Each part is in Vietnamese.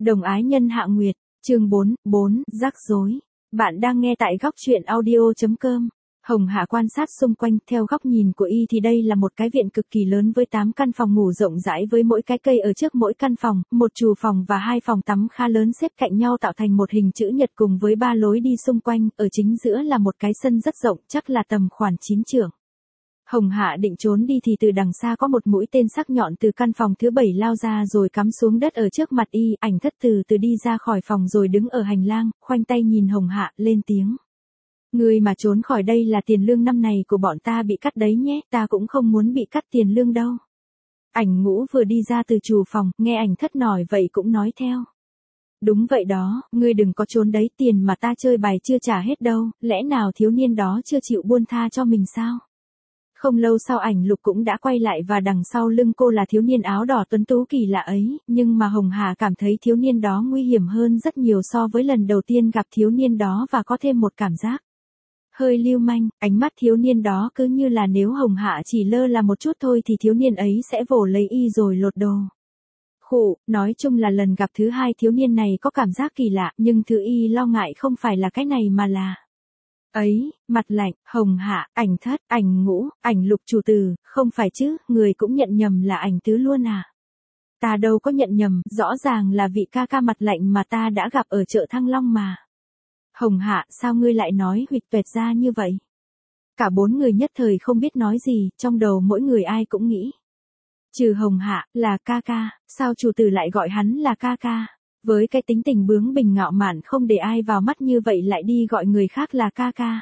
Đồng ái nhân Hạ Nguyệt, chương 4, rắc rối. Bạn đang nghe tại góc truyện audio.com. Hồng Hạ quan sát xung quanh, theo góc nhìn của y thì đây là một cái viện cực kỳ lớn với 8 căn phòng ngủ rộng rãi với mỗi cái cây ở trước mỗi căn phòng, một trù phòng và 2 phòng tắm khá lớn xếp cạnh nhau tạo thành một hình chữ nhật cùng với 3 lối đi xung quanh, ở chính giữa là một cái sân rất rộng, chắc là tầm khoảng 9 trượng. Hồng Hạ định trốn đi thì từ đằng xa có một mũi tên sắc nhọn từ căn phòng thứ 7 lao ra rồi cắm xuống đất ở trước mặt y, Ảnh Thất từ từ đi ra khỏi phòng rồi đứng ở hành lang, khoanh tay nhìn Hồng Hạ, lên tiếng. Người mà trốn khỏi đây là tiền lương năm này của bọn ta bị cắt đấy nhé, ta cũng không muốn bị cắt tiền lương đâu. Ảnh Ngũ vừa đi ra từ trù phòng, nghe Ảnh Thất nói vậy cũng nói theo. Đúng vậy đó, ngươi đừng có trốn đấy, tiền mà ta chơi bài chưa trả hết đâu, lẽ nào thiếu niên đó chưa chịu buông tha cho mình sao? Không lâu sau Ảnh Lục cũng đã quay lại và đằng sau lưng cô là thiếu niên áo đỏ tuấn tú kỳ lạ ấy, nhưng mà Hồng Hà cảm thấy thiếu niên đó nguy hiểm hơn rất nhiều so với lần đầu tiên gặp thiếu niên đó và có thêm một cảm giác hơi lưu manh, ánh mắt thiếu niên đó cứ như là nếu Hồng Hạ chỉ lơ là một chút thôi thì thiếu niên ấy sẽ vồ lấy y rồi lột đồ. Khụ, nói chung là lần gặp thứ hai thiếu niên này có cảm giác kỳ lạ, nhưng thứ y lo ngại không phải là cái này mà là ấy, mặt lạnh, Hồng Hạ, Ảnh Thất, Ảnh Ngũ, Ảnh Lục chủ từ, không phải chứ, người cũng nhận nhầm là Ảnh Tứ luôn à? Ta đâu có nhận nhầm, rõ ràng là vị ca ca mặt lạnh mà ta đã gặp ở chợ Thăng Long mà. Hồng Hạ, sao ngươi lại nói huỵch toẹt ra như vậy? Cả 4 người nhất thời không biết nói gì, trong đầu mỗi người ai cũng nghĩ. Trừ Hồng Hạ, là ca ca, sao chủ tử lại gọi hắn là ca ca? Với cái tính tình bướng bỉnh ngạo mạn không để ai vào mắt như vậy lại đi gọi người khác là ca ca.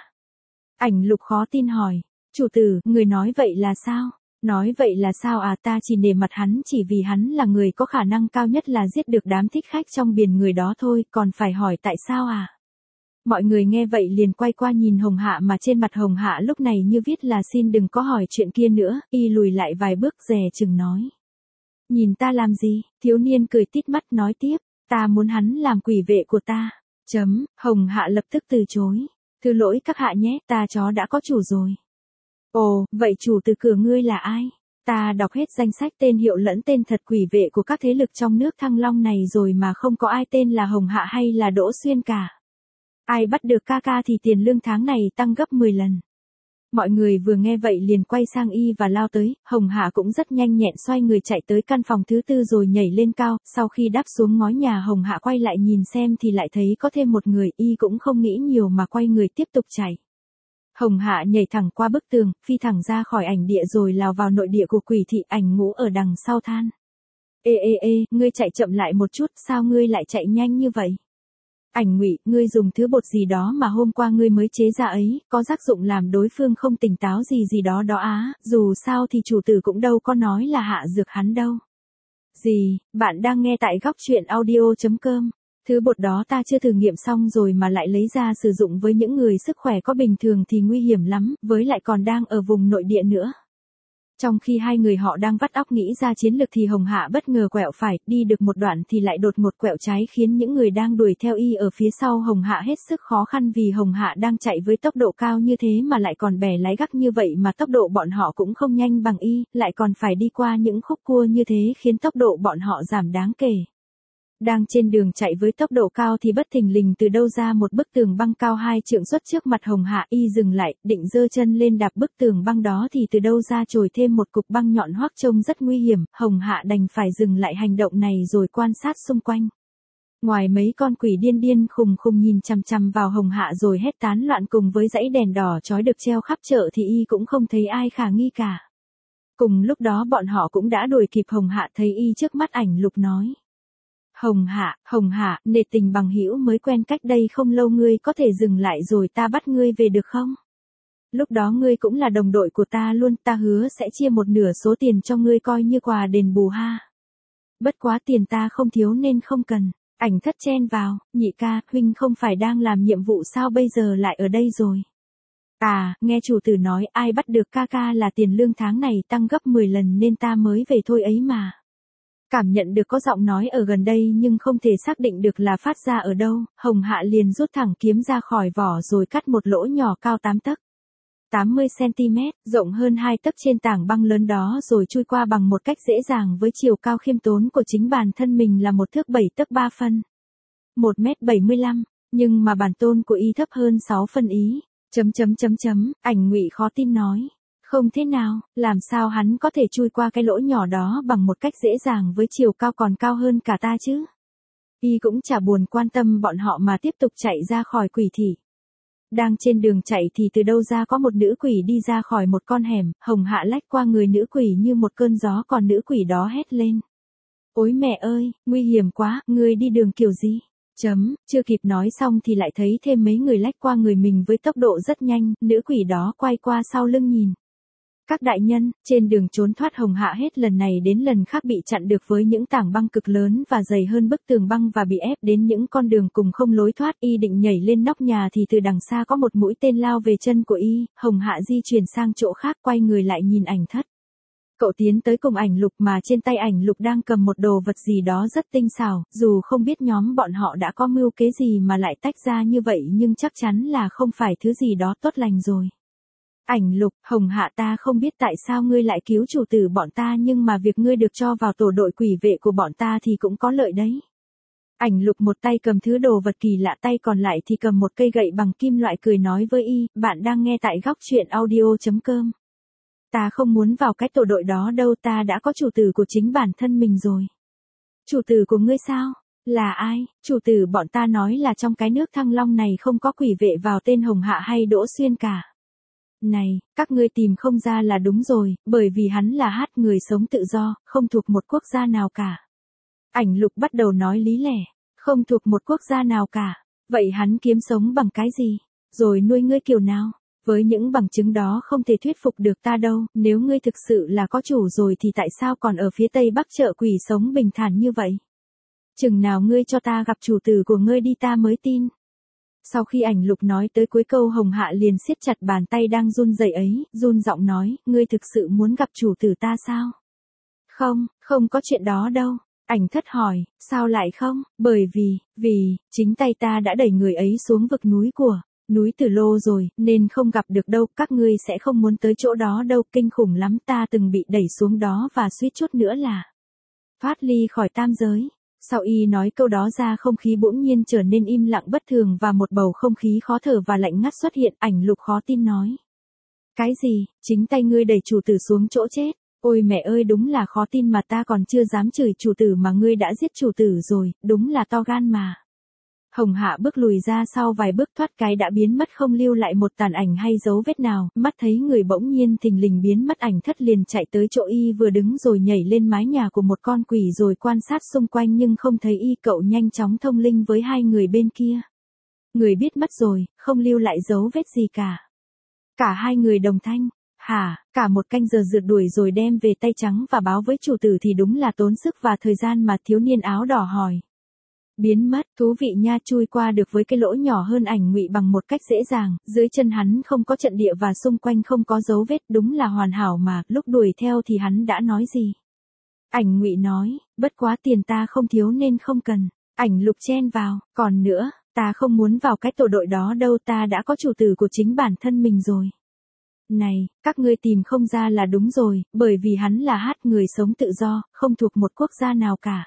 Ảnh Lục khó tin hỏi, chủ tử, người nói vậy là sao? Nói vậy là sao à, ta chỉ nể mặt hắn chỉ vì hắn là người có khả năng cao nhất là giết được đám thích khách trong biển người đó thôi, còn phải hỏi tại sao à? Mọi người nghe vậy liền quay qua nhìn Hồng Hạ mà trên mặt Hồng Hạ lúc này như viết là xin đừng có hỏi chuyện kia nữa, y lùi lại vài bước dè chừng nói. Nhìn ta làm gì? Thiếu niên cười tít mắt nói tiếp, ta muốn hắn làm quỷ vệ của ta. Hồng Hạ lập tức từ chối. Thứ lỗi các hạ nhé, ta chó đã có chủ rồi. Ồ, vậy chủ từ cửa ngươi là ai? Ta đọc hết danh sách tên hiệu lẫn tên thật quỷ vệ của các thế lực trong nước Thăng Long này rồi mà không có ai tên là Hồng Hạ hay là Đỗ Xuyên cả. Ai bắt được ca ca thì tiền lương tháng này tăng gấp 10 lần. Mọi người vừa nghe vậy liền quay sang y và lao tới, Hồng Hạ cũng rất nhanh nhẹn xoay người chạy tới căn phòng thứ 4 rồi nhảy lên cao, sau khi đáp xuống ngói nhà Hồng Hạ quay lại nhìn xem thì lại thấy có thêm một người, y cũng không nghĩ nhiều mà quay người tiếp tục chạy. Hồng Hạ nhảy thẳng qua bức tường, phi thẳng ra khỏi ảnh địa rồi lao vào nội địa của quỷ thị. Ảnh Ngũ ở đằng sau than. Ê, ngươi chạy chậm lại một chút, sao ngươi lại chạy nhanh như vậy? Ảnh Ngụy, ngươi dùng thứ bột gì đó mà hôm qua ngươi mới chế ra ấy, có tác dụng làm đối phương không tỉnh táo gì đó đó á, dù sao thì chủ tử cũng đâu có nói là hạ dược hắn đâu. Gì, bạn đang nghe tại góc truyện audio.com. Thứ bột đó ta chưa thử nghiệm xong rồi mà lại lấy ra sử dụng với những người sức khỏe có bình thường thì nguy hiểm lắm, với lại còn đang ở vùng nội địa nữa. Trong khi hai người họ đang vắt óc nghĩ ra chiến lược thì Hồng Hạ bất ngờ quẹo phải, đi được một đoạn thì lại đột ngột quẹo trái khiến những người đang đuổi theo y ở phía sau Hồng Hạ hết sức khó khăn vì Hồng Hạ đang chạy với tốc độ cao như thế mà lại còn bẻ lái gắt như vậy mà tốc độ bọn họ cũng không nhanh bằng y, lại còn phải đi qua những khúc cua như thế khiến tốc độ bọn họ giảm đáng kể. Đang trên đường chạy với tốc độ cao thì bất thình lình từ đâu ra một bức tường băng cao 2 trượng xuất trước mặt Hồng Hạ, y dừng lại, định giơ chân lên đạp bức tường băng đó thì từ đâu ra trồi thêm một cục băng nhọn hoắc trông rất nguy hiểm, Hồng Hạ đành phải dừng lại hành động này rồi quan sát xung quanh. Ngoài mấy con quỷ điên khùng nhìn chằm chằm vào Hồng Hạ rồi hét tán loạn cùng với dãy đèn đỏ chói được treo khắp chợ thì y cũng không thấy ai khả nghi cả. Cùng lúc đó bọn họ cũng đã đuổi kịp Hồng Hạ, thấy y trước mắt Ảnh Lục nói. Hồng Hạ, nể tình bằng hữu mới quen cách đây không lâu, ngươi có thể dừng lại rồi ta bắt ngươi về được không? Lúc đó ngươi cũng là đồng đội của ta luôn, ta hứa sẽ chia một nửa số tiền cho ngươi coi như quà đền bù ha. Bất quá tiền ta không thiếu nên không cần. Ảnh Thất chen vào, nhị ca, huynh không phải đang làm nhiệm vụ sao bây giờ lại ở đây rồi? À, nghe chủ tử nói ai bắt được ca ca là tiền lương tháng này tăng gấp 10 lần nên ta mới về thôi ấy mà. Cảm nhận được có giọng nói ở gần đây nhưng không thể xác định được là phát ra ở đâu, Hồng Hạ liền rút thẳng kiếm ra khỏi vỏ rồi cắt một lỗ nhỏ cao 8 tấc. 80cm, rộng hơn 2 tấc trên tảng băng lớn đó rồi chui qua bằng một cách dễ dàng với chiều cao khiêm tốn của chính bản thân mình là 1 thước 7 tấc 3 phân. 1m75, nhưng mà bản tôn của y thấp hơn 6 phân ý. Ảnh Ngụy khó tin nói. Không thế nào, làm sao hắn có thể chui qua cái lỗ nhỏ đó bằng một cách dễ dàng với chiều cao còn cao hơn cả ta chứ? Y cũng chả buồn quan tâm bọn họ mà tiếp tục chạy ra khỏi quỷ thị. Đang trên đường chạy thì từ đâu ra có một nữ quỷ đi ra khỏi một con hẻm, Hồng Hạ lách qua người nữ quỷ như một cơn gió còn nữ quỷ đó hét lên. Ôi mẹ ơi, nguy hiểm quá, ngươi đi đường kiểu gì? Chưa kịp nói xong thì lại thấy thêm mấy người lách qua người mình với tốc độ rất nhanh, nữ quỷ đó quay qua sau lưng nhìn. Các đại nhân, trên đường trốn thoát Hồng Hạ hết lần này đến lần khác bị chặn được với những tảng băng cực lớn và dày hơn bức tường băng và bị ép đến những con đường cùng không lối thoát. Y định nhảy lên nóc nhà thì từ đằng xa có một mũi tên lao về chân của y, Hồng Hạ di chuyển sang chỗ khác quay người lại nhìn Ảnh Thất. Cậu tiến tới cùng Ảnh Lục mà trên tay Ảnh Lục đang cầm một đồ vật gì đó rất tinh xảo, dù không biết nhóm bọn họ đã có mưu kế gì mà lại tách ra như vậy nhưng chắc chắn là không phải thứ gì đó tốt lành rồi. Ảnh Lục, Hồng Hạ ta không biết tại sao ngươi lại cứu chủ tử bọn ta nhưng mà việc ngươi được cho vào tổ đội quỷ vệ của bọn ta thì cũng có lợi đấy. Ảnh Lục một tay cầm thứ đồ vật kỳ lạ tay còn lại thì cầm một cây gậy bằng kim loại cười nói với y, bạn đang nghe tại góc truyện audio.com. Ta không muốn vào cái tổ đội đó đâu, ta đã có chủ tử của chính bản thân mình rồi. Chủ tử của ngươi sao? Là ai? Chủ tử bọn ta nói là trong cái nước Thăng Long này không có quỷ vệ vào tên Hồng Hạ hay Đỗ Xuyên cả. Này, các ngươi tìm không ra là đúng rồi, bởi vì hắn là người sống tự do, không thuộc một quốc gia nào cả. Ảnh Lục bắt đầu nói lý lẽ, không thuộc một quốc gia nào cả, vậy hắn kiếm sống bằng cái gì? Rồi nuôi ngươi kiểu nào? Với những bằng chứng đó không thể thuyết phục được ta đâu, nếu ngươi thực sự là có chủ rồi thì tại sao còn ở phía tây bắc chợ quỷ sống bình thản như vậy? Chừng nào ngươi cho ta gặp chủ tử của ngươi đi ta mới tin. Sau khi Ảnh Lục nói tới cuối câu Hồng Hạ liền siết chặt bàn tay đang run rẩy ấy, run giọng nói, ngươi thực sự muốn gặp chủ tử ta sao? Không có chuyện đó đâu. Ảnh Thất hỏi, sao lại không? Bởi vì, chính tay ta đã đẩy người ấy xuống vực núi Tử Lô rồi, nên không gặp được đâu, các ngươi sẽ không muốn tới chỗ đó đâu, kinh khủng lắm, ta từng bị đẩy xuống đó và suýt chút nữa là thoát ly khỏi tam giới. Sau y nói câu đó ra không khí bỗng nhiên trở nên im lặng bất thường và một bầu không khí khó thở và lạnh ngắt xuất hiện. Ảnh Lục khó tin nói. Cái gì, chính tay ngươi đẩy chủ tử xuống chỗ chết? Ôi mẹ ơi, đúng là khó tin mà, ta còn chưa dám chửi chủ tử mà ngươi đã giết chủ tử rồi, đúng là to gan mà. Hồng Hạ bước lùi ra sau vài bước thoát cái đã biến mất không lưu lại một tàn ảnh hay dấu vết nào, mắt thấy người bỗng nhiên thình lình biến mất. Ảnh Thất liền chạy tới chỗ y vừa đứng rồi nhảy lên mái nhà của một con quỷ rồi quan sát xung quanh nhưng không thấy y, cậu nhanh chóng thông linh với hai người bên kia. Người biết mất rồi, không lưu lại dấu vết gì cả. Cả hai người đồng thanh, hả, cả một canh giờ rượt đuổi rồi đem về tay trắng và báo với chủ tử thì đúng là tốn sức và thời gian mà. Thiếu niên áo đỏ hỏi. Biến mất, thú vị nha, chui qua được với cái lỗ nhỏ hơn Ảnh Ngụy bằng một cách dễ dàng, dưới chân hắn không có trận địa và xung quanh không có dấu vết, đúng là hoàn hảo mà, lúc đuổi theo thì hắn đã nói gì? Ảnh Ngụy nói, bất quá tiền ta không thiếu nên không cần. Ảnh Lục chen vào, còn nữa, ta không muốn vào cái tổ đội đó đâu, ta đã có chủ tử của chính bản thân mình rồi. Này, các ngươi tìm không ra là đúng rồi, bởi vì hắn là người sống tự do, không thuộc một quốc gia nào cả.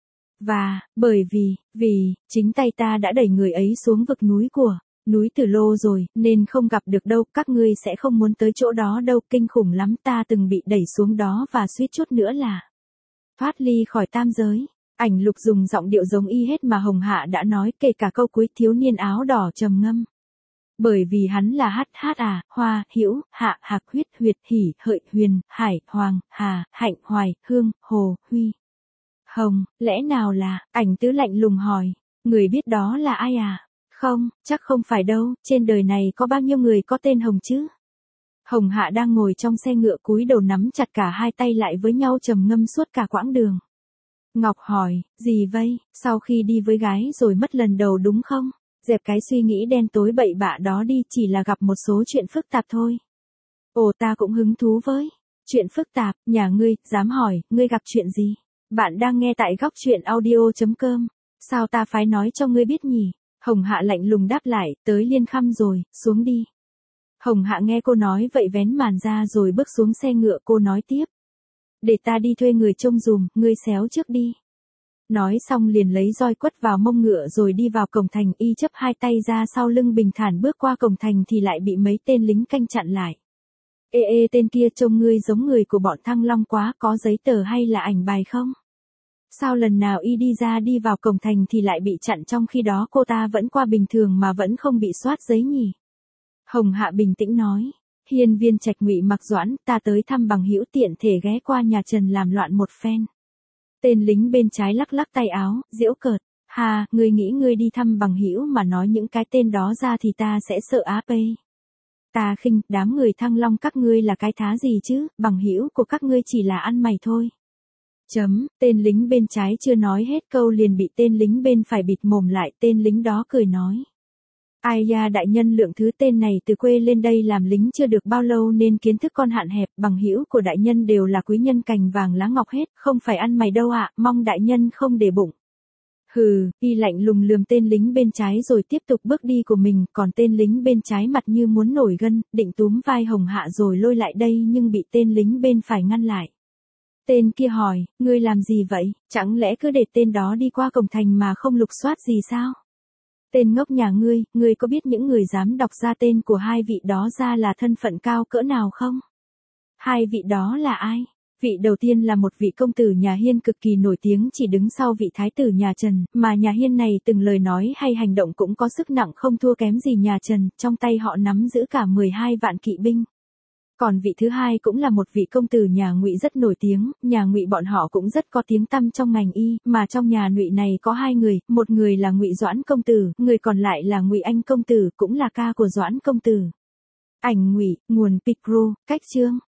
Và, bởi vì, chính tay ta đã đẩy người ấy xuống vực núi Tử Lô rồi, nên không gặp được đâu, các ngươi sẽ không muốn tới chỗ đó đâu, kinh khủng lắm, ta từng bị đẩy xuống đó và suýt chút nữa là thoát ly khỏi tam giới. Ảnh Lục dùng giọng điệu giống y hết mà Hồng Hạ đã nói, kể cả câu cuối. Thiếu niên áo đỏ trầm ngâm. Bởi vì hắn là Hoa, Hữu, Hạ, Hạc, Huyết, Huyệt, Hỉ, Hợi, Huyền, Hải, Hoàng, Hà, Hạnh, Hoài, Hương, Hồ, Huy, Hồng, lẽ nào là? Ảnh Tứ lạnh lùng hỏi. Người biết đó là ai à? Không, chắc không phải đâu, trên đời này có bao nhiêu người có tên Hồng chứ? Hồng Hạ đang ngồi trong xe ngựa cúi đầu nắm chặt cả hai tay lại với nhau trầm ngâm suốt cả quãng đường. Ngọc hỏi, gì vây, sau khi đi với gái rồi mất lần đầu đúng không? Dẹp cái suy nghĩ đen tối bậy bạ đó đi, chỉ là gặp một số chuyện phức tạp thôi. Ồ, ta cũng hứng thú với chuyện phức tạp, nhà ngươi, dám hỏi, ngươi gặp chuyện gì? Bạn đang nghe tại góc truyện audio.com. Sao ta phải nói cho ngươi biết nhỉ? Hồng Hạ lạnh lùng đáp lại, tới Liên Khăm rồi, xuống đi. Hồng Hạ nghe cô nói vậy vén màn ra rồi bước xuống xe ngựa, cô nói tiếp. Để ta đi thuê người trông dùm, ngươi xéo trước đi. Nói xong liền lấy roi quất vào mông ngựa rồi đi vào cổng thành, y chấp hai tay ra sau lưng bình thản bước qua cổng thành thì lại bị mấy tên lính canh chặn lại. Ê tên kia trông ngươi giống người của bọn Thăng Long quá, có giấy tờ hay là ảnh bài không? Sao lần nào y đi ra đi vào cổng thành thì lại bị chặn trong khi đó cô ta vẫn qua bình thường mà vẫn không bị soát giấy nhỉ? Hồng Hạ bình tĩnh nói. Hiên Viên Trạch Ngụy Mặc Doãn, ta tới thăm bằng hữu tiện thể ghé qua nhà Trần làm loạn một phen. Tên lính bên trái lắc lắc tay áo, giễu cợt. Hà, ngươi nghĩ ngươi đi thăm bằng hữu mà nói những cái tên đó ra thì ta sẽ sợ á pê. Ta khinh, đám người Thăng Long các ngươi là cái thá gì chứ, bằng hữu của các ngươi chỉ là ăn mày thôi. Tên lính bên trái chưa nói hết câu liền bị tên lính bên phải bịt mồm lại, tên lính đó cười nói. Ai da đại nhân lượng thứ, tên này từ quê lên đây làm lính chưa được bao lâu nên kiến thức con hạn hẹp, bằng hữu của đại nhân đều là quý nhân cành vàng lá ngọc hết, không phải ăn mày đâu ạ, mong đại nhân không để bụng. Hừ, y lạnh lùng lườm tên lính bên trái rồi tiếp tục bước đi của mình, còn tên lính bên trái mặt như muốn nổi gân, định túm vai Hồng Hạ rồi lôi lại đây nhưng bị tên lính bên phải ngăn lại. Tên kia hỏi, ngươi làm gì vậy, chẳng lẽ cứ để tên đó đi qua cổng thành mà không lục soát gì sao? Tên ngốc nhà ngươi có biết những người dám đọc ra tên của hai vị đó ra là thân phận cao cỡ nào không? Hai vị đó là ai? Vị đầu tiên là một vị công tử nhà Hiên cực kỳ nổi tiếng chỉ đứng sau vị thái tử nhà Trần, mà nhà Hiên này từng lời nói hay hành động cũng có sức nặng không thua kém gì nhà Trần, trong tay họ nắm giữ cả 12 vạn kỵ binh. Còn vị thứ hai cũng là một vị công tử nhà Ngụy rất nổi tiếng, nhà Ngụy bọn họ cũng rất có tiếng tăm trong ngành y, mà trong nhà Ngụy này có hai người, một người là Ngụy Doãn công tử, người còn lại là Ngụy Anh công tử, cũng là ca của Doãn công tử. Ảnh Ngụy, nguồn Picro, cách chương.